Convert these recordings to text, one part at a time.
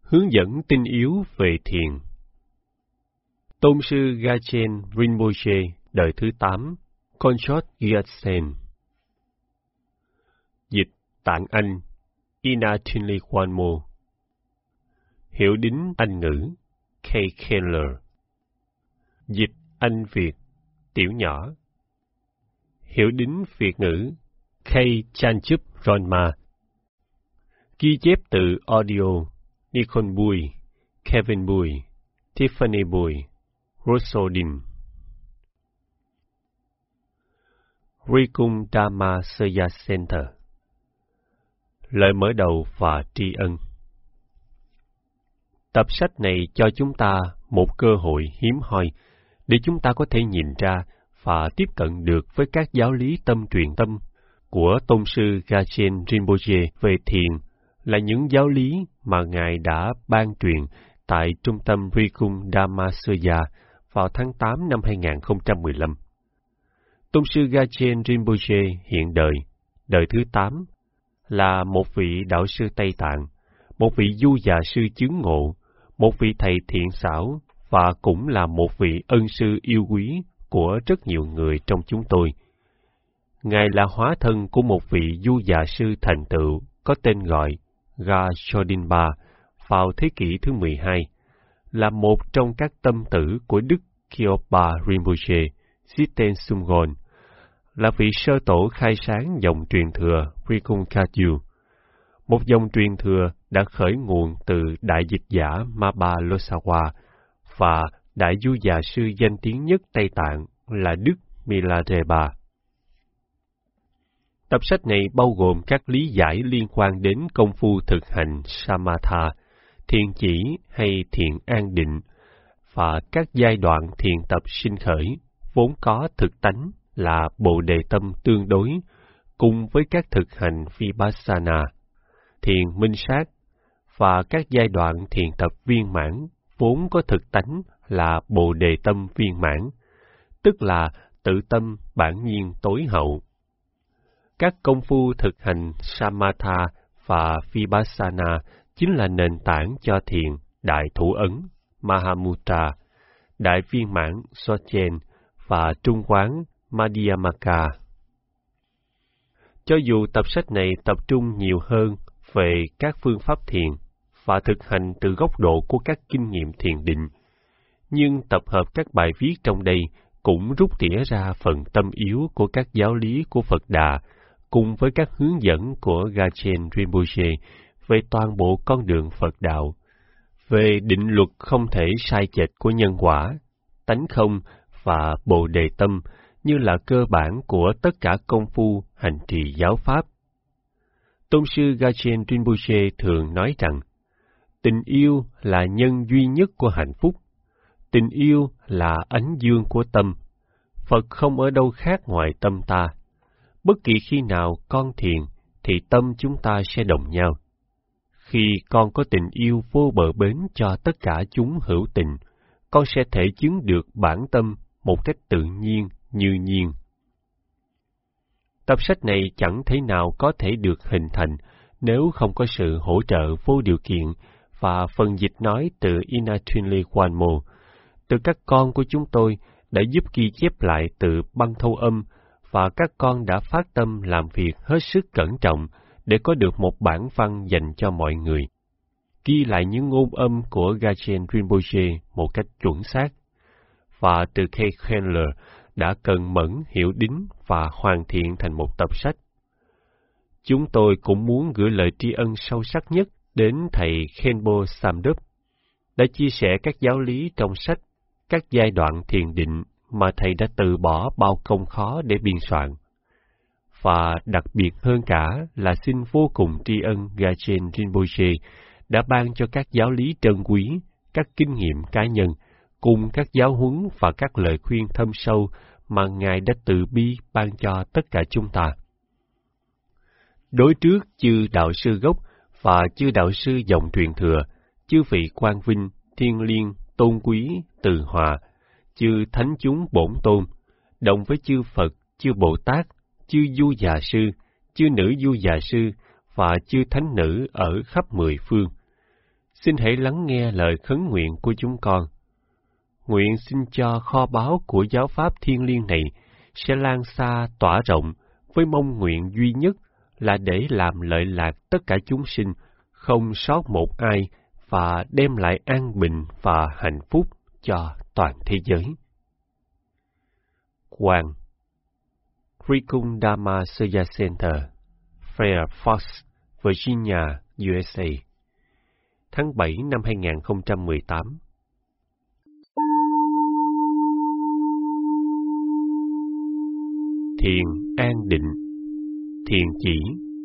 Hướng dẫn tinh yếu về thiền. Tôn sư Gachen Rinpoche đời thứ 8, Konchot Gyatsen. Dịch tạng Anh Inatunli Kwanmo. Hiểu đính Anh ngữ K. Kendler. Dịch Anh Việt tiểu nhỏ. Hiểu đính Việt ngữ K. Chanchup Ronma. Ghi chép từ audio Nikon Bui, Kevin Bui, Tiffany Bui, Rosodin. Rikung Dharma Saya Center. Lời mở đầu và tri ân. Tập sách này cho chúng ta một cơ hội hiếm hoi để chúng ta có thể nhìn ra và tiếp cận được với các giáo lý tâm truyền tâm của Tôn sư Gachen Rinpoche về thiền, là những giáo lý mà Ngài đã ban truyền tại Trung tâm Rikung Dhammasaya vào tháng 8 năm 2015. Tôn sư Gachen Rinpoche hiện đời thứ 8, là một vị đạo sư Tây Tạng, một vị du già sư chứng ngộ, một vị thầy thiện xảo và cũng là một vị ân sư yêu quý của rất nhiều người trong chúng tôi. Ngài là hóa thân của một vị du già sư thành tựu có tên gọi Ga Chodinpa vào thế kỷ thứ 12, là một trong các tâm tử của Đức Kyopa Rinpoche, Siten Sumgon, là vị sơ tổ khai sáng dòng truyền thừa Rikung Kagyu, một dòng truyền thừa đã khởi nguồn từ đại dịch giả Maba Losawa và đại du già sư danh tiếng nhất Tây Tạng là Đức Milarepa. Tập sách này bao gồm các lý giải liên quan đến công phu thực hành Samatha, thiền chỉ hay thiền an định, và các giai đoạn thiền tập sinh khởi, vốn có thực tánh là Bồ Đề tâm tương đối, cùng với các thực hành Vipassana, thiền minh sát, và các giai đoạn thiền tập viên mãn, vốn có thực tánh là Bồ Đề tâm viên mãn, tức là tự tâm bản nhiên tối hậu. Các công phu thực hành Samatha và Vipassana chính là nền tảng cho thiền Đại Thủ Ấn, Mahamudra, Đại Viên Mãn Sochen và Trung Quán Madhyamaka. Cho dù tập sách này tập trung nhiều hơn về các phương pháp thiền và thực hành từ góc độ của các kinh nghiệm thiền định, nhưng tập hợp các bài viết trong đây cũng rút tỉa ra phần tâm yếu của các giáo lý của Phật Đà, cùng với các hướng dẫn của Gachen Rinpoche về toàn bộ con đường Phật đạo, về định luật không thể sai chệch của nhân quả, tánh không và Bồ Đề tâm như là cơ bản của tất cả công phu hành trì giáo pháp. Tôn sư Gachen Rinpoche thường nói rằng, tình yêu là nhân duy nhất của hạnh phúc, tình yêu là ánh dương của tâm, Phật không ở đâu khác ngoài tâm ta. Bất kỳ khi nào con thiền, thì tâm chúng ta sẽ đồng nhau. Khi con có tình yêu vô bờ bến cho tất cả chúng hữu tình, con sẽ thể chứng được bản tâm một cách tự nhiên như nhiên. Tập sách này chẳng thể nào có thể được hình thành nếu không có sự hỗ trợ vô điều kiện và phần dịch nói từ Inatunli Kwanmo, từ các con của chúng tôi đã giúp ghi chép lại từ băng thâu âm, và các con đã phát tâm làm việc hết sức cẩn trọng để có được một bản văn dành cho mọi người, ghi lại những ngôn âm của Gachen Rinpoche một cách chuẩn xác, và từ K. Kendler đã cần mẫn hiểu đính và hoàn thiện thành một tập sách. Chúng tôi cũng muốn gửi lời tri ân sâu sắc nhất đến thầy Khenpo Samdup, đã chia sẻ các giáo lý trong sách, các giai đoạn thiền định mà thầy đã từ bỏ bao công khó để biên soạn. Và đặc biệt hơn cả là xin vô cùng tri ân Gachen Rinpoche đã ban cho các giáo lý trân quý, các kinh nghiệm cá nhân, cùng các giáo huấn và các lời khuyên thâm sâu mà Ngài đã từ bi ban cho tất cả chúng ta. Đối trước chư đạo sư gốc và chư đạo sư dòng truyền thừa, chư vị quang vinh, thiên liêng, tôn quý, từ hòa, chư thánh chúng bổn tôn, đồng với chư Phật, chư Bồ Tát, chư du già sư, chư nữ du già sư và chư thánh nữ ở khắp mười phương. xin hãy lắng nghe lời khấn nguyện của chúng con. Nguyện xin cho kho báu của giáo pháp thiêng liêng này sẽ lan xa tỏa rộng với mong nguyện duy nhất là để làm lợi lạc tất cả chúng sinh, không sót một ai, và đem lại an bình và hạnh phúc cho toàn thế giới. Quang Rikung Dharma Surya Center, Fairfax, Virginia, USA, tháng 7 năm 2018. Thiền an định. Thiền chỉ.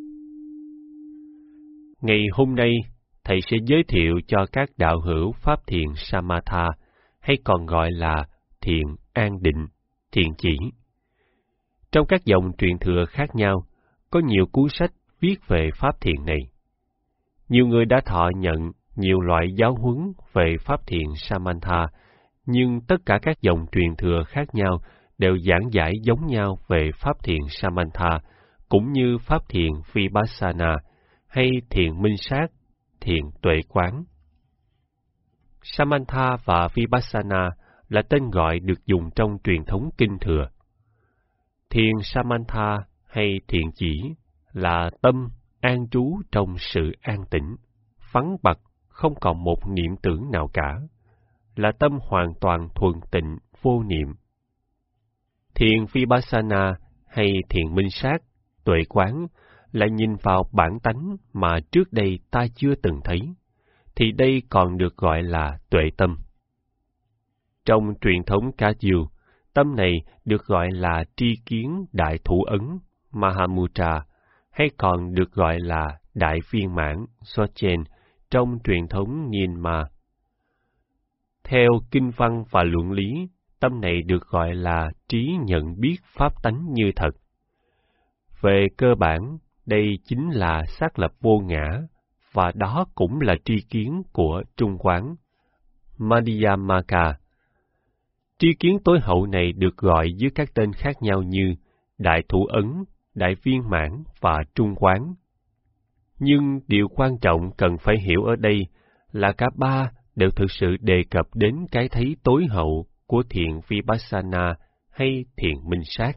Ngày hôm nay, Thầy sẽ giới thiệu cho các đạo hữu pháp thiền Samatha, hay còn gọi là thiền an định, thiền chỉ. Trong các dòng truyền thừa khác nhau, có nhiều cuốn sách viết về pháp thiền này. Nhiều người đã thọ nhận nhiều loại giáo huấn về pháp thiền Samatha, nhưng tất cả các dòng truyền thừa khác nhau đều giảng giải giống nhau về pháp thiền Samatha, cũng như pháp thiền Vipassana hay thiền minh sát, thiền tuệ quán. Samatha và Vipassana là tên gọi được dùng trong truyền thống kinh thừa. Thiền Samatha hay thiền chỉ là tâm an trú trong sự an tĩnh, vắng bặt, không còn một niệm tưởng nào cả, là tâm hoàn toàn thuần tịnh, vô niệm. Thiền Vipassana hay thiền minh sát, tuệ quán là nhìn vào bản tánh mà trước đây ta chưa từng thấy, thì đây còn được gọi là tuệ tâm. Trong truyền thống Kagyu, tâm này được gọi là tri kiến đại thủ ấn Mahamudra, hay còn được gọi là đại viên mãn Sochen trong truyền thống Myanmar. Theo kinh văn và luận lý, tâm này được gọi là trí nhận biết pháp tánh như thật. Về cơ bản, đây chính là xác lập vô ngã, và đó cũng là tri kiến của Trung Quán, Madhyamaka. Tri kiến tối hậu này được gọi dưới các tên khác nhau như Đại Thủ Ấn, Đại Viên Mãn và Trung Quán. Nhưng điều quan trọng cần phải hiểu ở đây là cả ba đều thực sự đề cập đến cái thấy tối hậu của thiền Vipassana hay thiền minh sát.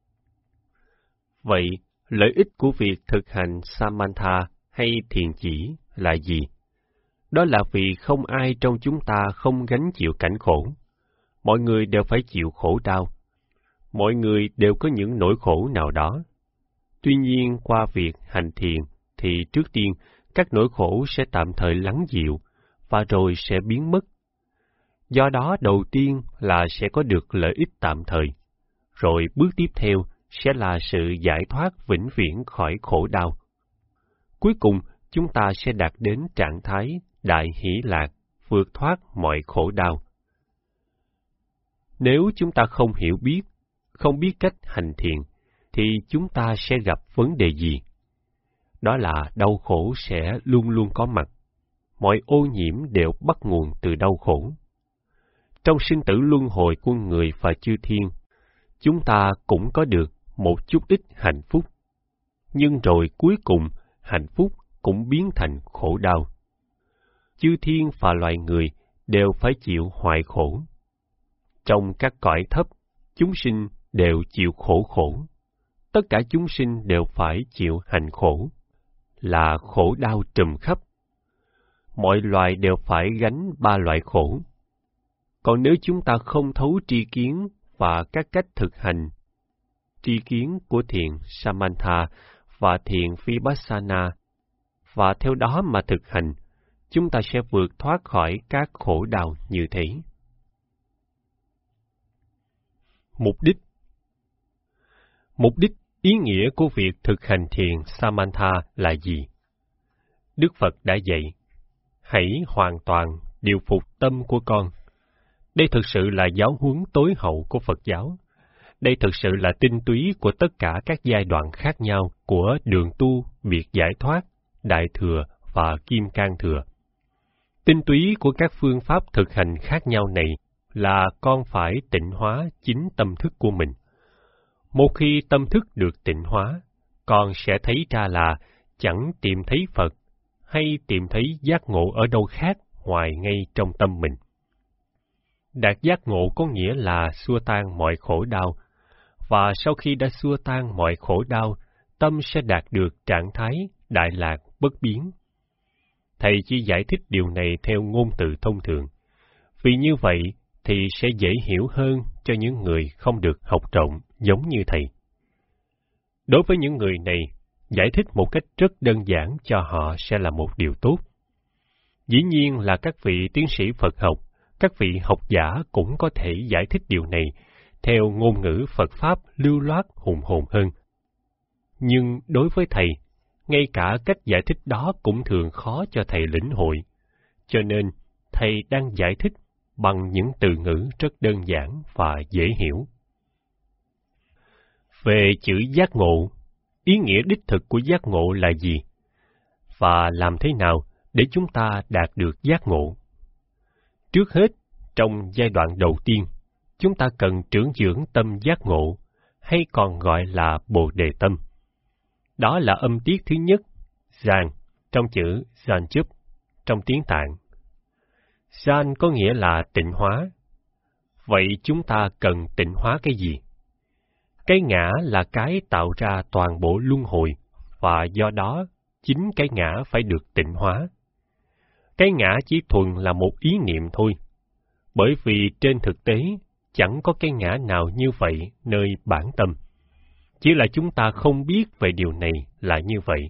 Vậy, lợi ích của việc thực hành Samatha hay thiền chỉ là gì? Đó là vì không ai trong chúng ta không gánh chịu cảnh khổ. Mọi người đều phải chịu khổ đau. Mọi người đều có những nỗi khổ nào đó. Tuy nhiên, qua việc hành thiền, thì trước tiên, các nỗi khổ sẽ tạm thời lắng dịu, và rồi sẽ biến mất. Do đó, đầu tiên là sẽ có được lợi ích tạm thời. Rồi bước tiếp theo sẽ là sự giải thoát vĩnh viễn khỏi khổ đau. Cuối cùng, chúng ta sẽ đạt đến trạng thái đại hỷ lạc, vượt thoát mọi khổ đau. Nếu chúng ta không hiểu biết, không biết cách hành thiền, thì chúng ta sẽ gặp vấn đề gì? Đó là đau khổ sẽ luôn luôn có mặt. Mọi ô nhiễm đều bắt nguồn từ đau khổ. Trong sinh tử luân hồi của người và chư thiên, chúng ta cũng có được một chút ít hạnh phúc. Nhưng rồi cuối cùng, hạnh phúc cũng biến thành khổ đau. Chư thiên và loài người đều phải chịu hoại khổ. Trong các cõi thấp, chúng sinh đều chịu khổ. Tất cả chúng sinh đều phải chịu hành khổ, là khổ đau trùm khắp. Mọi loài đều phải gánh ba loại khổ. Còn nếu chúng ta không thấu tri kiến và các cách thực hành, tri kiến của thiền Samatha và thiền Vipassana, và theo đó mà thực hành, chúng ta sẽ vượt thoát khỏi các khổ đau như thế. Mục đích, ý nghĩa của việc thực hành thiền Samatha là gì? Đức Phật đã dạy, hãy hoàn toàn điều phục tâm của con. Đây thực sự là giáo huấn tối hậu của Phật giáo. Đây thực sự là tinh túy của tất cả các giai đoạn khác nhau của đường tu, biệt giải thoát, đại thừa và kim cang thừa. Tinh túy của các phương pháp thực hành khác nhau này là con phải tịnh hóa chính tâm thức của mình. Một khi tâm thức được tịnh hóa, con sẽ thấy ra là chẳng tìm thấy Phật, hay tìm thấy giác ngộ ở đâu khác ngoài ngay trong tâm mình. Đạt giác ngộ có nghĩa là xua tan mọi khổ đau, và sau khi đã xua tan mọi khổ đau, tâm sẽ đạt được trạng thái đại lạc bất biến. Thầy chỉ giải thích điều này theo ngôn từ thông thường, vì như vậy thì sẽ dễ hiểu hơn cho những người không được học rộng giống như thầy. Đối với những người này, giải thích một cách rất đơn giản cho họ sẽ là một điều tốt. Dĩ nhiên là các vị tiến sĩ Phật học, các vị học giả cũng có thể giải thích điều này theo ngôn ngữ Phật Pháp lưu loát hùng hồn hơn. Nhưng đối với thầy, ngay cả cách giải thích đó cũng thường khó cho thầy lĩnh hội, cho nên thầy đang giải thích bằng những từ ngữ rất đơn giản và dễ hiểu. Về chữ giác ngộ, ý nghĩa đích thực của giác ngộ là gì? Và làm thế nào để chúng ta đạt được giác ngộ? Trước hết, trong giai đoạn đầu tiên, chúng ta cần trưởng dưỡng tâm giác ngộ, hay còn gọi là Bồ Đề tâm. Đó là âm tiết thứ nhất, Gian, trong chữ Zanchup, trong tiếng Tạng. Gian có nghĩa là tịnh hóa. Vậy chúng ta cần tịnh hóa cái gì? Cái ngã là cái tạo ra toàn bộ luân hồi, và do đó, chính cái ngã phải được tịnh hóa. Cái ngã chỉ thuần là một ý niệm thôi, bởi vì trên thực tế, chẳng có cái ngã nào như vậy nơi bản tâm. Chỉ là chúng ta không biết về điều này là như vậy.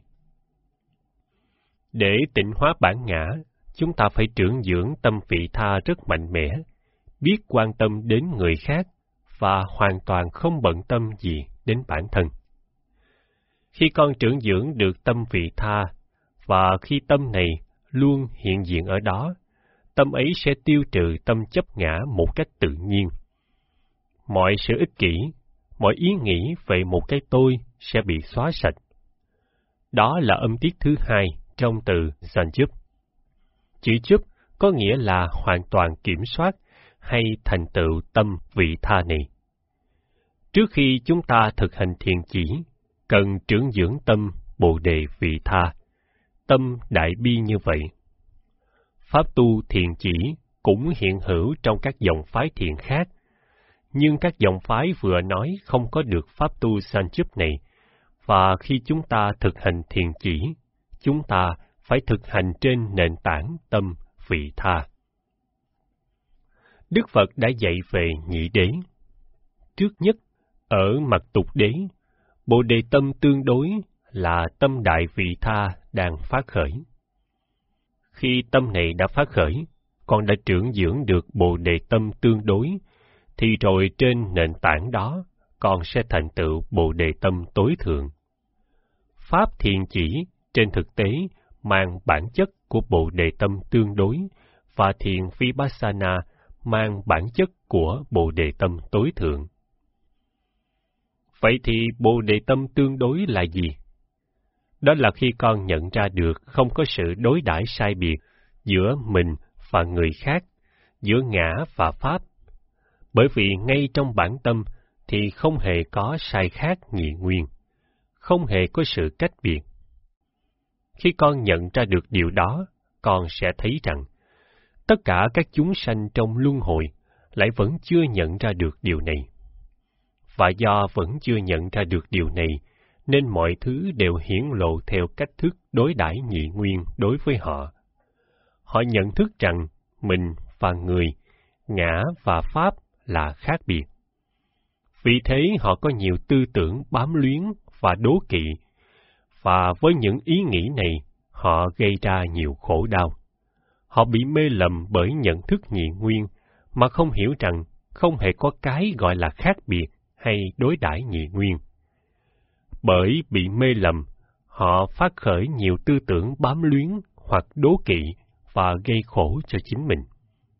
Để tịnh hóa bản ngã, chúng ta phải trưởng dưỡng tâm vị tha rất mạnh mẽ, biết quan tâm đến người khác, và hoàn toàn không bận tâm gì đến bản thân. Khi con trưởng dưỡng được tâm vị tha, và khi tâm này luôn hiện diện ở đó, tâm ấy sẽ tiêu trừ tâm chấp ngã một cách tự nhiên. Mọi sự ích kỷ, mọi ý nghĩ về một cái tôi sẽ bị xóa sạch. Đó là âm tiết thứ hai trong từ Zanchup. Chữ chup có nghĩa là hoàn toàn kiểm soát hay thành tựu tâm vị tha này. Trước khi chúng ta thực hành thiền chỉ, cần trưởng dưỡng tâm Bồ Đề vị tha, tâm đại bi như vậy. Pháp tu thiền chỉ cũng hiện hữu trong các dòng phái thiền khác, nhưng các dòng phái vừa nói không có được pháp tu Zanchup này, và khi chúng ta thực hành thiền chỉ, chúng ta phải thực hành trên nền tảng tâm vị tha. Đức Phật đã dạy về nhị đế. Trước nhất, ở mặt tục đế, Bồ Đề tâm tương đối là tâm đại vị tha đang phát khởi. Khi tâm này đã phát khởi, con đã trưởng dưỡng được Bồ Đề tâm tương đối, thì rồi trên nền tảng đó, con sẽ thành tựu Bồ Đề tâm tối thượng. Pháp thiền chỉ trên thực tế mang bản chất của Bồ Đề tâm tương đối, và thiền Vipassana mang bản chất của Bồ Đề tâm tối thượng. Vậy thì Bồ Đề tâm tương đối là gì? Đó là khi con nhận ra được không có sự đối đãi sai biệt giữa mình và người khác, giữa ngã và pháp. Bởi vì ngay trong bản tâm thì không hề có sai khác nhị nguyên, không hề có sự cách biệt. Khi con nhận ra được điều đó, con sẽ thấy rằng tất cả các chúng sanh trong luân hồi lại vẫn chưa nhận ra được điều này. Và do vẫn chưa nhận ra được điều này, nên mọi thứ đều hiển lộ theo cách thức đối đãi nhị nguyên đối với họ. Họ nhận thức rằng mình và người, ngã và pháp là khác biệt. Vì thế họ có nhiều tư tưởng bám luyến và đố kỵ, và với những ý nghĩ này, họ gây ra nhiều khổ đau. Họ bị mê lầm bởi nhận thức nhị nguyên, mà không hiểu rằng không hề có cái gọi là khác biệt hay đối đãi nhị nguyên. Bởi bị mê lầm, họ phát khởi nhiều tư tưởng bám luyến hoặc đố kỵ và gây khổ cho chính mình.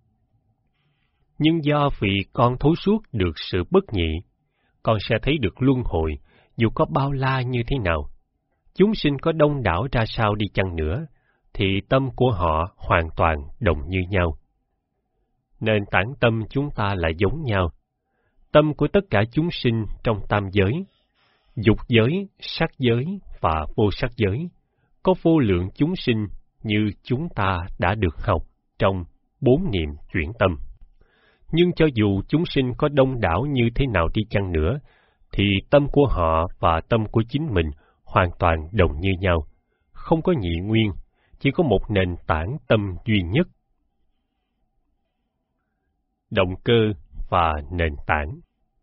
Nhưng do vì con thấu suốt được sự bất nhị, con sẽ thấy được luân hồi, dù có bao la như thế nào. Chúng sinh có đông đảo ra sao đi chăng nữa, thì tâm của họ hoàn toàn đồng như nhau. Nền tảng tâm chúng ta là giống nhau. Tâm của tất cả chúng sinh trong tam giới, dục giới, sắc giới và vô sắc giới, có vô lượng chúng sinh như chúng ta đã được học trong 4 niệm chuyển tâm. Nhưng cho dù chúng sinh có đông đảo như thế nào đi chăng nữa, thì tâm của họ và tâm của chính mình hoàn toàn đồng như nhau, không có nhị nguyên, chỉ có một nền tảng tâm duy nhất. Động cơ và nền tảng.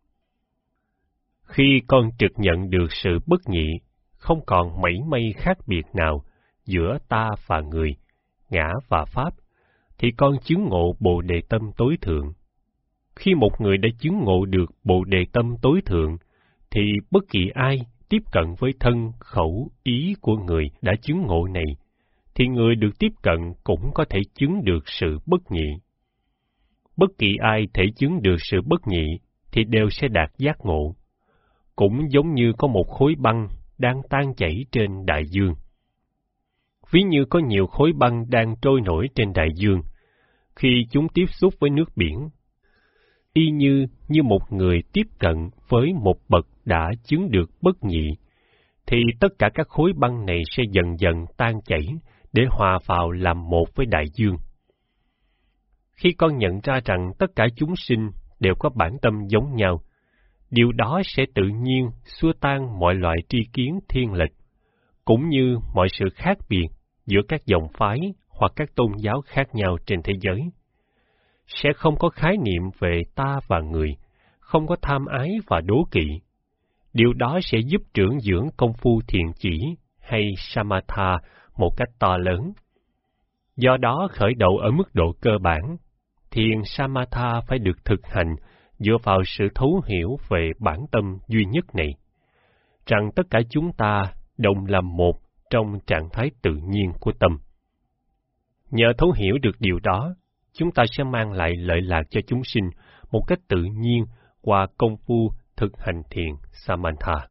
Khi con trực nhận được sự bất nhị, không còn mảy may khác biệt nào giữa ta và người, ngã và pháp, thì con chứng ngộ Bồ Đề Tâm tối thượng. Khi một người đã chứng ngộ được Bồ Đề Tâm tối thượng, thì bất kỳ ai tiếp cận với thân, khẩu, ý của người đã chứng ngộ này, thì người được tiếp cận cũng có thể chứng được sự bất nhị. Bất kỳ ai thể chứng được sự bất nhị thì đều sẽ đạt giác ngộ. Cũng giống như có một khối băng đang tan chảy trên đại dương. Ví như có nhiều khối băng đang trôi nổi trên đại dương, khi chúng tiếp xúc với nước biển, y như một người tiếp cận với một bậc đã chứng được bất nhị, thì tất cả các khối băng này sẽ dần dần tan chảy để hòa vào làm một với đại dương. Khi con nhận ra rằng tất cả chúng sinh đều có bản tâm giống nhau, điều đó sẽ tự nhiên xua tan mọi loại tri kiến thiên lệch, cũng như mọi sự khác biệt giữa các dòng phái hoặc các tôn giáo khác nhau trên thế giới. Sẽ không có khái niệm về ta và người, không có tham ái và đố kỵ. Điều đó sẽ giúp trưởng dưỡng công phu thiền chỉ hay samatha một cách to lớn. Do đó khởi đầu ở mức độ cơ bản, thiền samatha phải được thực hành dựa vào sự thấu hiểu về bản tâm duy nhất này, rằng tất cả chúng ta đồng làm một trong trạng thái tự nhiên của tâm. Nhờ thấu hiểu được điều đó, chúng ta sẽ mang lại lợi lạc cho chúng sinh một cách tự nhiên qua công phu thực hành thiền Samatha.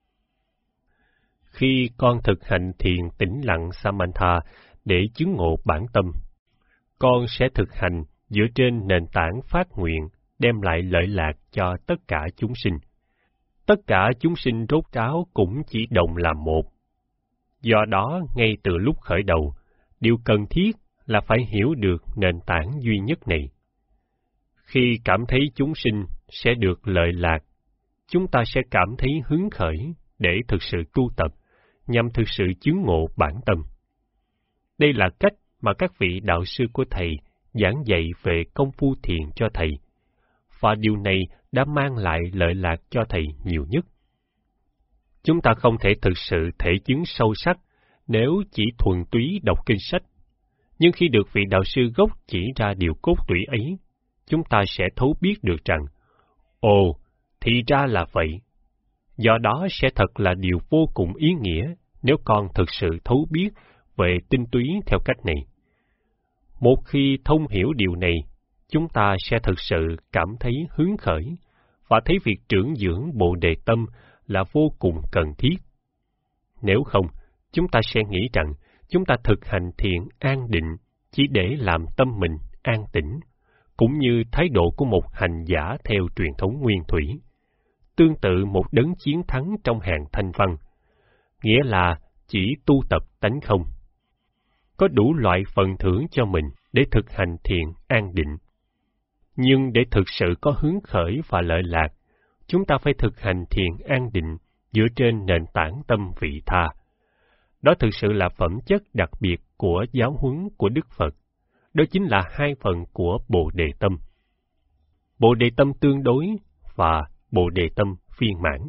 Khi con thực hành thiền tĩnh lặng Samatha để chứng ngộ bản tâm, con sẽ thực hành dựa trên nền tảng phát nguyện đem lại lợi lạc cho tất cả chúng sinh. Tất cả chúng sinh rốt ráo cũng chỉ đồng làm một. Do đó, ngay từ lúc khởi đầu, điều cần thiết là phải hiểu được nền tảng duy nhất này. Khi cảm thấy chúng sinh sẽ được lợi lạc, chúng ta sẽ cảm thấy hứng khởi để thực sự tu tập, nhằm thực sự chứng ngộ bản tâm. Đây là cách mà các vị đạo sư của Thầy giảng dạy về công phu thiền cho Thầy, và điều này đã mang lại lợi lạc cho Thầy nhiều nhất. Chúng ta không thể thực sự thể chứng sâu sắc nếu chỉ thuần túy đọc kinh sách, nhưng khi được vị đạo sư gốc chỉ ra điều cốt tủy ấy, chúng ta sẽ thấu biết được rằng, ồ, thì ra là vậy. Do đó sẽ thật là điều vô cùng ý nghĩa nếu con thực sự thấu biết về tinh túy theo cách này. Một khi thông hiểu điều này, chúng ta sẽ thực sự cảm thấy hứng khởi và thấy việc trưởng dưỡng Bồ Đề Tâm là vô cùng cần thiết. Nếu không, chúng ta sẽ nghĩ rằng chúng ta thực hành thiền an định chỉ để làm tâm mình an tĩnh, cũng như thái độ của một hành giả theo truyền thống nguyên thủy, tương tự một đấng chiến thắng trong hàng thanh văn, nghĩa là chỉ tu tập tánh không. Có đủ loại phần thưởng cho mình để thực hành thiền an định. Nhưng để thực sự có hứng khởi và lợi lạc, chúng ta phải thực hành thiền an định dựa trên nền tảng tâm vị tha. Đó thực sự là phẩm chất đặc biệt của giáo huấn của Đức Phật. Đó chính là hai phần của Bồ Đề Tâm. Bồ Đề Tâm tương đối và Bồ Đề Tâm viên mãn.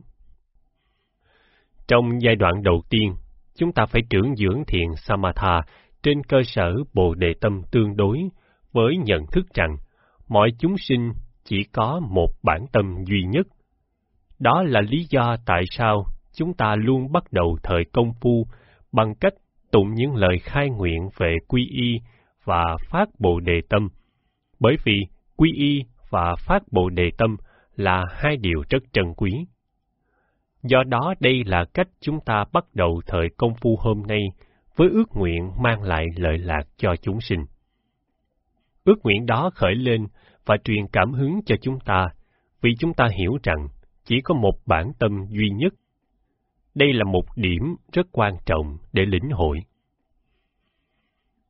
Trong giai đoạn đầu tiên, chúng ta phải trưởng dưỡng thiền Samatha trên cơ sở Bồ Đề Tâm tương đối với nhận thức rằng mọi chúng sinh chỉ có một bản tâm duy nhất. Đó là lý do tại sao chúng ta luôn bắt đầu thời công phu bằng cách tụng những lời khai nguyện về quy y và phát Bồ Đề Tâm, bởi vì quy y và phát Bồ Đề Tâm là hai điều rất trân quý. Do đó đây là cách chúng ta bắt đầu thời công phu hôm nay với ước nguyện mang lại lợi lạc cho chúng sinh. Ước nguyện đó khởi lên và truyền cảm hứng cho chúng ta, vì chúng ta hiểu rằng chỉ có một bản tâm duy nhất. Đây là một điểm rất quan trọng để lĩnh hội.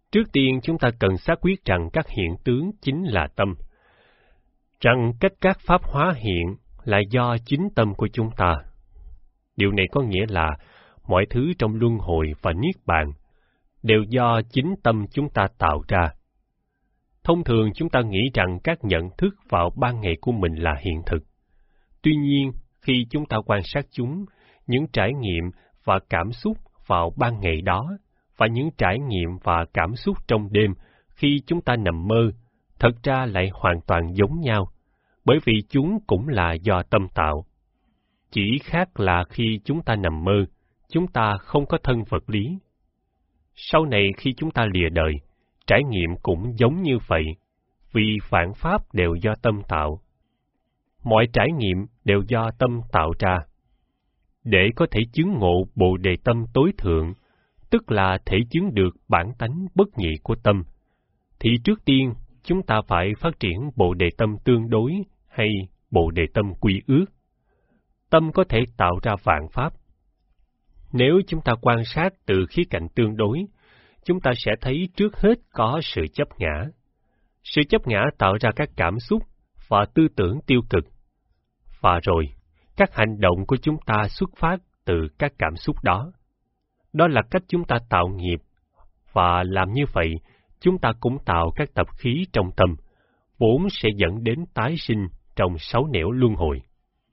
Trước tiên chúng ta cần xác quyết rằng các hiện tướng chính là tâm, rằng cách các pháp hóa hiện là do chính tâm của chúng ta. Điều này có nghĩa là mọi thứ trong luân hồi và niết bàn đều do chính tâm chúng ta tạo ra. Thông thường chúng ta nghĩ rằng các nhận thức vào ban ngày của mình là hiện thực. Tuy nhiên, khi chúng ta quan sát chúng, những trải nghiệm và cảm xúc vào ban ngày đó, và những trải nghiệm và cảm xúc trong đêm khi chúng ta nằm mơ, thật ra lại hoàn toàn giống nhau, bởi vì chúng cũng là do tâm tạo. Chỉ khác là khi chúng ta nằm mơ, chúng ta không có thân vật lý. Sau này khi chúng ta lìa đời, trải nghiệm cũng giống như vậy, vì vạn pháp đều do tâm tạo. Mọi trải nghiệm đều do tâm tạo ra. Để có thể chứng ngộ Bồ Đề tâm tối thượng, tức là thể chứng được bản tánh bất nhị của tâm, thì trước tiên chúng ta phải phát triển Bồ Đề tâm tương đối hay Bồ Đề tâm quy ước. Tâm có thể tạo ra vạn pháp. Nếu chúng ta quan sát từ khía cạnh tương đối, chúng ta sẽ thấy trước hết có sự chấp ngã. Sự chấp ngã tạo ra các cảm xúc và tư tưởng tiêu cực. Và rồi, các hành động của chúng ta xuất phát từ các cảm xúc đó. Đó là cách chúng ta tạo nghiệp, và làm như vậy, chúng ta cũng tạo các tập khí trong tâm, vốn sẽ dẫn đến tái sinh trong 6 nẻo luân hồi.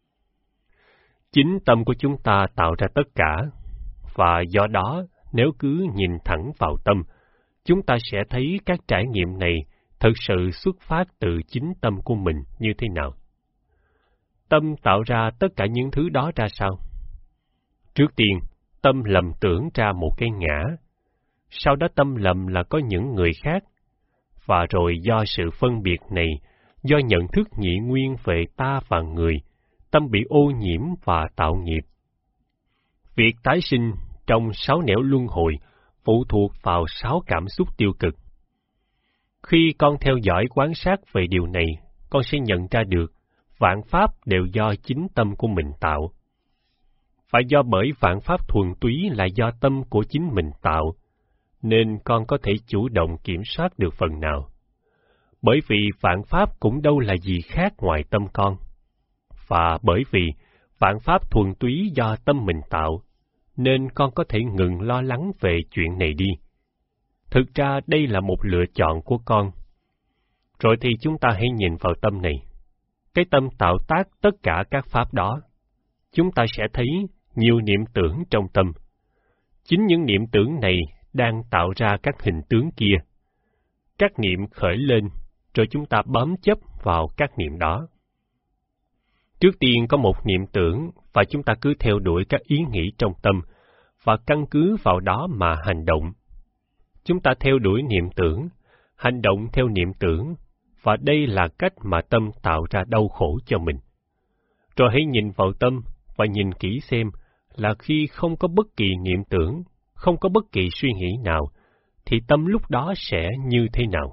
Chính tâm của chúng ta tạo ra tất cả, và do đó, nếu cứ nhìn thẳng vào tâm, chúng ta sẽ thấy các trải nghiệm này thực sự xuất phát từ chính tâm của mình như thế nào. Tâm tạo ra tất cả những thứ đó ra sao? Trước tiên, tâm lầm tưởng ra một cái ngã. Sau đó tâm lầm là có những người khác. Và rồi do sự phân biệt này, do nhận thức nhị nguyên về ta và người, tâm bị ô nhiễm và tạo nghiệp. Việc tái sinh trong 6 nẻo luân hồi phụ thuộc vào 6 cảm xúc tiêu cực. Khi con theo dõi quan sát về điều này, con sẽ nhận ra được vạn pháp đều do chính tâm của mình tạo. Phải do bởi vạn pháp thuần túy là do tâm của chính mình tạo, nên con có thể chủ động kiểm soát được phần nào. Bởi vì vạn pháp cũng đâu là gì khác ngoài tâm con. Và bởi vì vạn pháp thuần túy do tâm mình tạo, nên con có thể ngừng lo lắng về chuyện này đi. Thực ra đây là một lựa chọn của con. Rồi thì chúng ta hãy nhìn vào tâm này. Cái tâm tạo tác tất cả các pháp đó. Chúng ta sẽ thấy nhiều niệm tưởng trong tâm. Chính những niệm tưởng này đang tạo ra các hình tướng kia. Các niệm khởi lên, rồi chúng ta bám chấp vào các niệm đó. Trước tiên có một niệm tưởng, và chúng ta cứ theo đuổi các ý nghĩ trong tâm, và căn cứ vào đó mà hành động. Chúng ta theo đuổi niệm tưởng, hành động theo niệm tưởng, và đây là cách mà tâm tạo ra đau khổ cho mình. Rồi hãy nhìn vào tâm, và nhìn kỹ xem là khi không có bất kỳ niệm tưởng, không có bất kỳ suy nghĩ nào, thì tâm lúc đó sẽ như thế nào?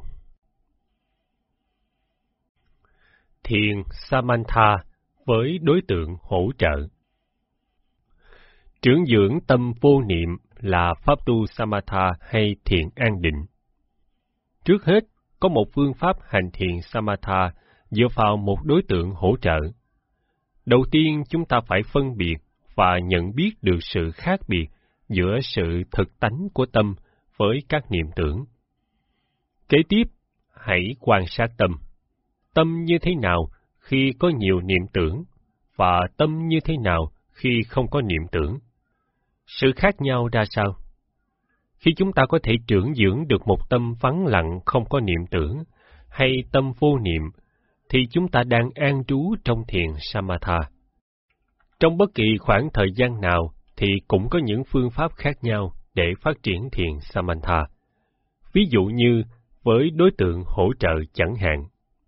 Thiền Samatha với đối tượng hỗ trợ. Trưởng dưỡng tâm vô niệm là pháp tu Samatha hay thiền an định. Trước hết, có một phương pháp hành thiền Samatha dựa vào một đối tượng hỗ trợ. Đầu tiên, chúng ta phải phân biệt và nhận biết được sự khác biệt giữa sự thực tánh của tâm với các niệm tưởng. Kế tiếp, hãy quan sát tâm. Tâm như thế nào khi có nhiều niệm tưởng, và tâm như thế nào khi không có niệm tưởng? Sự khác nhau ra sao? Khi chúng ta có thể trưởng dưỡng được một tâm vắng lặng không có niệm tưởng, hay tâm vô niệm, thì chúng ta đang an trú trong thiền Samatha. Trong bất kỳ khoảng thời gian nào thì cũng có những phương pháp khác nhau để phát triển thiền Samatha. Ví dụ như với đối tượng hỗ trợ chẳng hạn.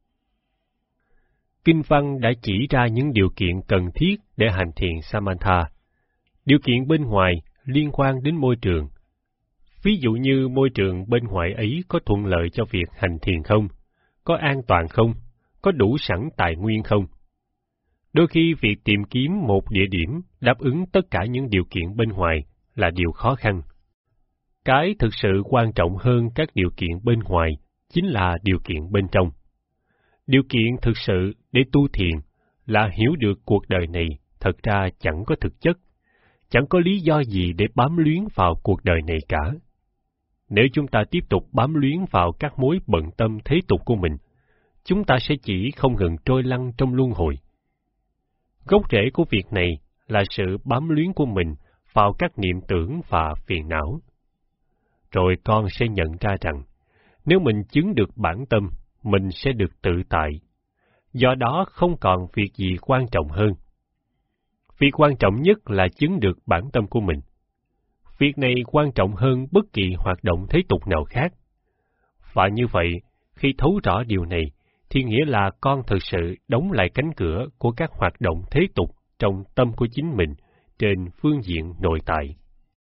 Kinh văn đã chỉ ra những điều kiện cần thiết để hành thiền Samatha. Điều kiện bên ngoài liên quan đến môi trường. Ví dụ như môi trường bên ngoài ấy có thuận lợi cho việc hành thiền không? Có an toàn không? Có đủ sẵn tài nguyên không? Đôi khi việc tìm kiếm một địa điểm đáp ứng tất cả những điều kiện bên ngoài là điều khó khăn. Cái thực sự quan trọng hơn các điều kiện bên ngoài chính là điều kiện bên trong. Điều kiện thực sự để tu thiền là hiểu được cuộc đời này thật ra chẳng có thực chất, chẳng có lý do gì để bám luyến vào cuộc đời này cả. Nếu chúng ta tiếp tục bám luyến vào các mối bận tâm thế tục của mình, chúng ta sẽ chỉ không ngừng trôi lăn trong luân hồi. Gốc rễ của việc này là sự bám luyến của mình vào các niệm tưởng và phiền não. Rồi con sẽ nhận ra rằng, nếu mình chứng được bản tâm, mình sẽ được tự tại. Do đó không còn việc gì quan trọng hơn. Việc quan trọng nhất là chứng được bản tâm của mình. Việc này quan trọng hơn bất kỳ hoạt động thế tục nào khác. Và như vậy, khi thấu rõ điều này, thì nghĩa là con thực sự đóng lại cánh cửa của các hoạt động thế tục trong tâm của chính mình trên phương diện nội tại.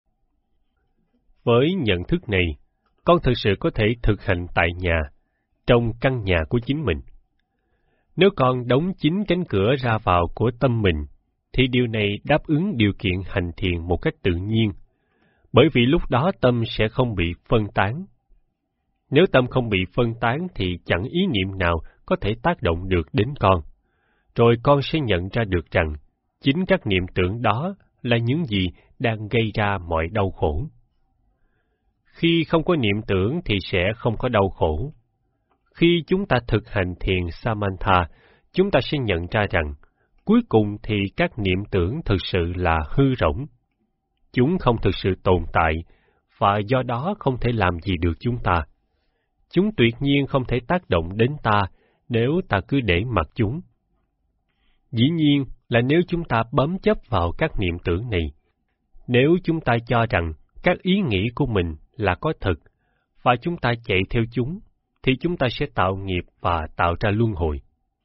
Với nhận thức này, con thực sự có thể thực hành tại nhà, trong căn nhà của chính mình. Nếu con đóng chính cánh cửa ra vào của tâm mình, thì điều này đáp ứng điều kiện hành thiền một cách tự nhiên, bởi vì lúc đó tâm sẽ không bị phân tán. Nếu tâm không bị phân tán thì chẳng ý niệm nào có thể tác động được đến con. Rồi con sẽ nhận ra được rằng, chính các niệm tưởng đó là những gì đang gây ra mọi đau khổ. Khi không có niệm tưởng thì sẽ không có đau khổ. Khi chúng ta thực hành thiền Samatha, chúng ta sẽ nhận ra rằng, cuối cùng thì các niệm tưởng thực sự là hư rỗng. Chúng không thực sự tồn tại, và do đó không thể làm gì được chúng ta. Chúng tuyệt nhiên không thể tác động đến ta nếu ta cứ để mặc chúng. Dĩ nhiên là nếu chúng ta bám chấp vào các niệm tưởng này, nếu chúng ta cho rằng các ý nghĩ của mình là có thực, và chúng ta chạy theo chúng, thì chúng ta sẽ tạo nghiệp và tạo ra luân hồi.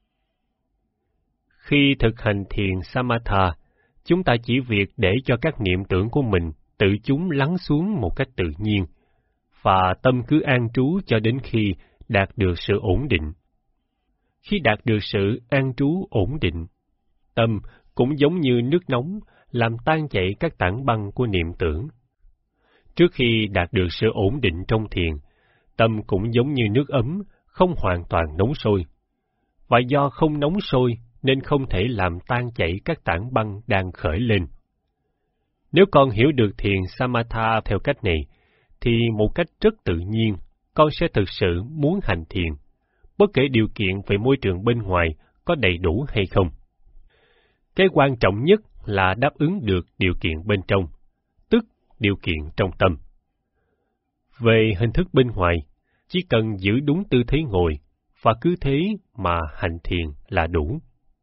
Khi thực hành thiền Samatha, chúng ta chỉ việc để cho các niệm tưởng của mình tự chúng lắng xuống một cách tự nhiên, và tâm cứ an trú cho đến khi đạt được sự ổn định. Khi đạt được sự an trú ổn định, tâm cũng giống như nước nóng làm tan chảy các tảng băng của niệm tưởng. Trước khi đạt được sự ổn định trong thiền, tâm cũng giống như nước ấm, không hoàn toàn nóng sôi. Và do không nóng sôi nên không thể làm tan chảy các tảng băng đang khởi lên. Nếu con hiểu được thiền Samatha theo cách này, thì một cách rất tự nhiên, con sẽ thực sự muốn hành thiền, bất kể điều kiện về môi trường bên ngoài có đầy đủ hay không. Cái quan trọng nhất là đáp ứng được điều kiện bên trong, tức điều kiện trong tâm. Về hình thức bên ngoài, chỉ cần giữ đúng tư thế ngồi, và cứ thế mà hành thiền là đủ.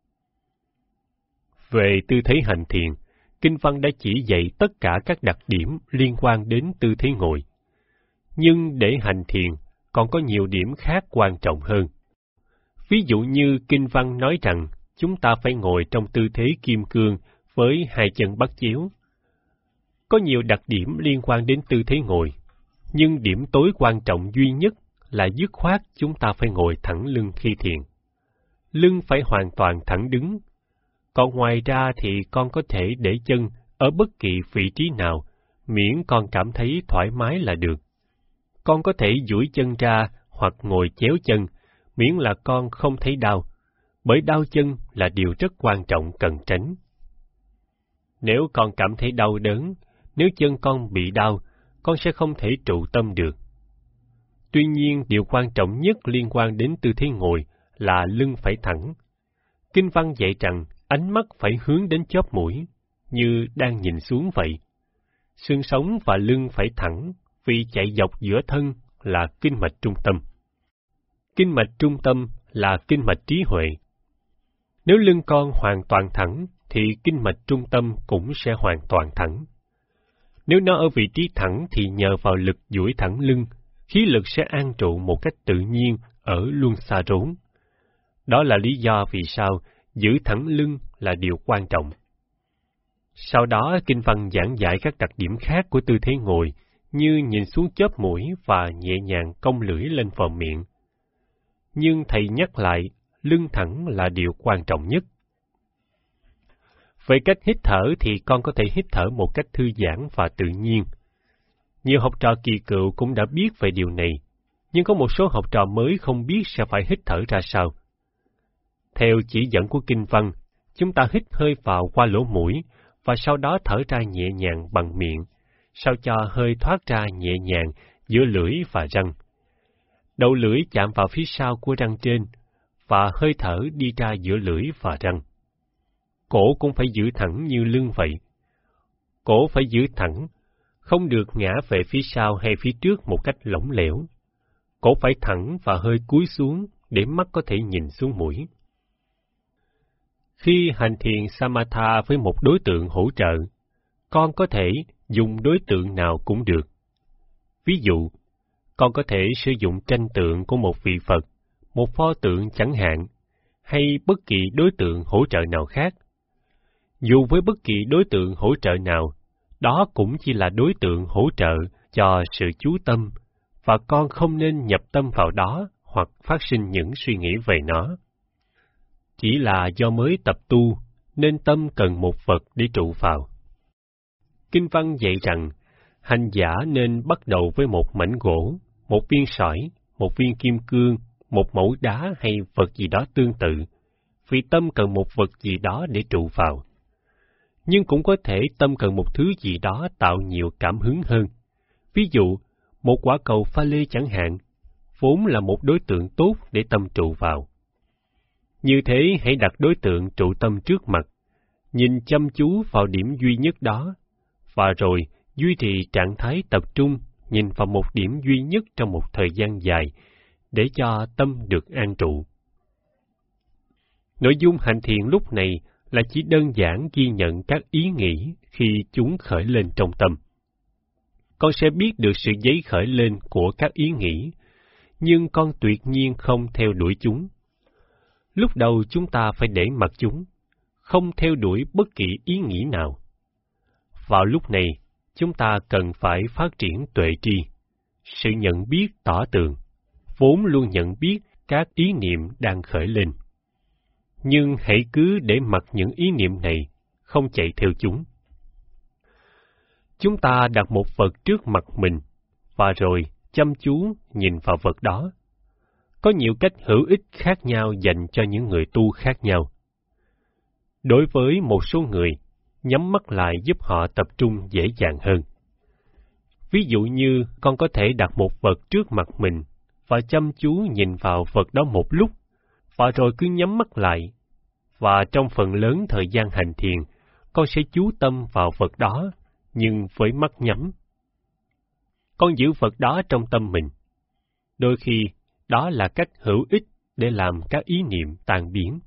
Về tư thế hành thiền, Kinh văn đã chỉ dạy tất cả các đặc điểm liên quan đến tư thế ngồi. Nhưng để hành thiền, còn có nhiều điểm khác quan trọng hơn. Ví dụ như Kinh văn nói rằng chúng ta phải ngồi trong tư thế kim cương với hai chân bắt chéo. Có nhiều đặc điểm liên quan đến tư thế ngồi, nhưng điểm tối quan trọng duy nhất là dứt khoát chúng ta phải ngồi thẳng lưng khi thiền. Lưng phải hoàn toàn thẳng đứng. Còn ngoài ra thì con có thể để chân ở bất kỳ vị trí nào, miễn con cảm thấy thoải mái là được. Con có thể duỗi chân ra hoặc ngồi chéo chân, miễn là con không thấy đau, bởi đau chân là điều rất quan trọng cần tránh. Nếu con cảm thấy đau đớn, nếu chân con bị đau, con sẽ không thể trụ tâm được. Tuy nhiên, điều quan trọng nhất liên quan đến tư thế ngồi là lưng phải thẳng. Kinh văn dạy rằng ánh mắt phải hướng đến chóp mũi, như đang nhìn xuống vậy. Xương sống và lưng phải thẳng, vì chạy dọc giữa thân là kinh mạch trung tâm. Kinh mạch trung tâm là kinh mạch trí huệ. Nếu lưng con hoàn toàn thẳng, thì kinh mạch trung tâm cũng sẽ hoàn toàn thẳng. Nếu nó ở vị trí thẳng thì nhờ vào lực duỗi thẳng lưng, khí lực sẽ an trụ một cách tự nhiên ở luân xa rốn. Đó là lý do vì sao giữ thẳng lưng là điều quan trọng. Sau đó, Kinh văn giảng giải các đặc điểm khác của tư thế ngồi, như nhìn xuống chóp mũi và nhẹ nhàng cong lưỡi lên vào miệng. Nhưng thầy nhắc lại, lưng thẳng là điều quan trọng nhất. Về cách hít thở thì con có thể hít thở một cách thư giãn và tự nhiên. Nhiều học trò kỳ cựu cũng đã biết về điều này, nhưng có một số học trò mới không biết sẽ phải hít thở ra sao. Theo chỉ dẫn của kinh văn, chúng ta hít hơi vào qua lỗ mũi và sau đó thở ra nhẹ nhàng bằng miệng, sao cho hơi thoát ra nhẹ nhàng giữa lưỡi và răng. Đầu lưỡi chạm vào phía sau của răng trên và hơi thở đi ra giữa lưỡi và răng. Cổ cũng phải giữ thẳng như lưng vậy. Cổ phải giữ thẳng, không được ngã về phía sau hay phía trước một cách lỏng lẻo. Cổ phải thẳng và hơi cúi xuống để mắt có thể nhìn xuống mũi. Khi hành thiền Samatha với một đối tượng hỗ trợ, con có thể dùng đối tượng nào cũng được. Ví dụ, con có thể sử dụng tranh tượng của một vị Phật, một pho tượng chẳng hạn, hay bất kỳ đối tượng hỗ trợ nào khác. Dù với bất kỳ đối tượng hỗ trợ nào, đó cũng chỉ là đối tượng hỗ trợ cho sự chú tâm, và con không nên nhập tâm vào đó hoặc phát sinh những suy nghĩ về nó. Chỉ là do mới tập tu, nên tâm cần một vật để trụ vào. Kinh văn dạy rằng, hành giả nên bắt đầu với một mảnh gỗ, một viên sỏi, một viên kim cương, một mẩu đá hay vật gì đó tương tự, vì tâm cần một vật gì đó để trụ vào. Nhưng cũng có thể tâm cần một thứ gì đó tạo nhiều cảm hứng hơn. Ví dụ, một quả cầu pha lê chẳng hạn, vốn là một đối tượng tốt để tâm trụ vào. Như thế hãy đặt đối tượng trụ tâm trước mặt, nhìn chăm chú vào điểm duy nhất đó, và rồi duy trì trạng thái tập trung nhìn vào một điểm duy nhất trong một thời gian dài, để cho tâm được an trụ. Nội dung hành thiền lúc này là chỉ đơn giản ghi nhận các ý nghĩ khi chúng khởi lên trong tâm. Con sẽ biết được sự dấy khởi lên của các ý nghĩ, nhưng con tuyệt nhiên không theo đuổi chúng. Lúc đầu chúng ta phải để mặc chúng, không theo đuổi bất kỳ ý nghĩ nào. Vào lúc này, chúng ta cần phải phát triển tuệ tri, sự nhận biết tỏ tường, vốn luôn nhận biết các ý niệm đang khởi lên. Nhưng hãy cứ để mặc những ý niệm này, không chạy theo chúng. Chúng ta đặt một vật trước mặt mình, và rồi chăm chú nhìn vào vật đó. Có nhiều cách hữu ích khác nhau dành cho những người tu khác nhau. Đối với một số người, nhắm mắt lại giúp họ tập trung dễ dàng hơn. Ví dụ như con có thể đặt một vật trước mặt mình và chăm chú nhìn vào vật đó một lúc, và rồi cứ nhắm mắt lại. Và trong phần lớn thời gian hành thiền, con sẽ chú tâm vào vật đó, nhưng với mắt nhắm. Con giữ vật đó trong tâm mình. Đôi khi, đó là cách hữu ích để làm các ý niệm tan biến.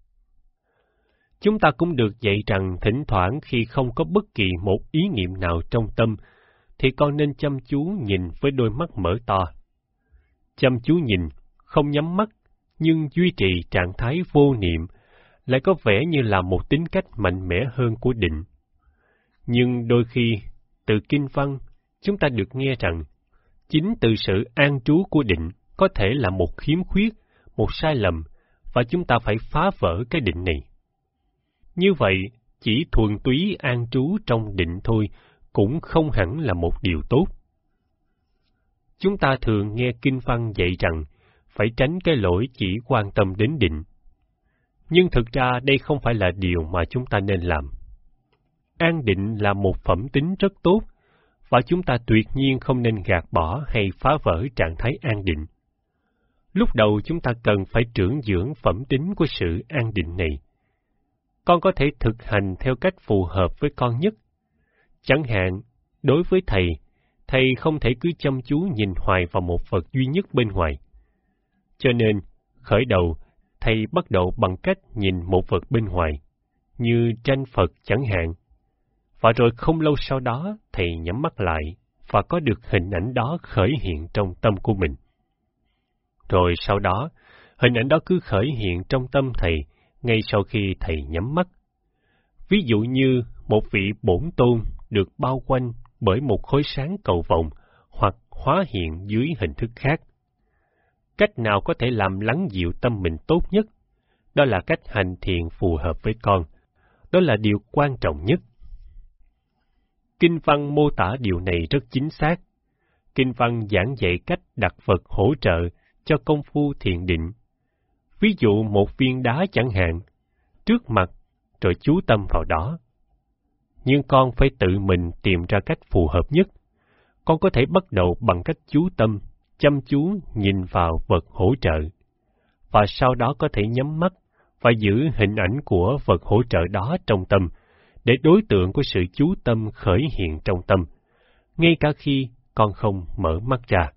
Chúng ta cũng được dạy rằng thỉnh thoảng khi không có bất kỳ một ý niệm nào trong tâm, thì con nên chăm chú nhìn với đôi mắt mở to. Chăm chú nhìn, không nhắm mắt, nhưng duy trì trạng thái vô niệm, lại có vẻ như là một tính cách mạnh mẽ hơn của định. Nhưng đôi khi, từ kinh văn, chúng ta được nghe rằng, chính từ sự an trú của định có thể là một khiếm khuyết, một sai lầm, và chúng ta phải phá vỡ cái định này. Như vậy, chỉ thuần túy an trú trong định thôi cũng không hẳn là một điều tốt. Chúng ta thường nghe kinh văn dạy rằng phải tránh cái lỗi chỉ quan tâm đến định. Nhưng thực ra đây không phải là điều mà chúng ta nên làm. An định là một phẩm tính rất tốt, và chúng ta tuyệt nhiên không nên gạt bỏ hay phá vỡ trạng thái an định. Lúc đầu chúng ta cần phải trưởng dưỡng phẩm tính của sự an định này. Con có thể thực hành theo cách phù hợp với con nhất. Chẳng hạn, đối với thầy không thể cứ chăm chú nhìn hoài vào một vật duy nhất bên ngoài. Cho nên, khởi đầu, thầy bắt đầu bằng cách nhìn một vật bên ngoài, như tranh Phật chẳng hạn. Và rồi không lâu sau đó, thầy nhắm mắt lại và có được hình ảnh đó khởi hiện trong tâm của mình. Rồi sau đó, hình ảnh đó cứ khởi hiện trong tâm thầy ngay sau khi thầy nhắm mắt. Ví dụ như một vị bổn tôn được bao quanh bởi một khối sáng cầu vồng hoặc hóa hiện dưới hình thức khác. Cách nào có thể làm lắng dịu tâm mình tốt nhất? Đó là cách hành thiền phù hợp với con. Đó là điều quan trọng nhất. Kinh văn mô tả điều này rất chính xác, Kinh văn giảng dạy cách đặt vật hỗ trợ cho công phu thiền định. Ví dụ một viên đá chẳng hạn, trước mặt rồi chú tâm vào đó. Nhưng con phải tự mình tìm ra cách phù hợp nhất. Con có thể bắt đầu bằng cách chú tâm, chăm chú nhìn vào vật hỗ trợ, và sau đó có thể nhắm mắt và giữ hình ảnh của vật hỗ trợ đó trong tâm, để đối tượng của sự chú tâm khởi hiện trong tâm, ngay cả khi con không mở mắt ra.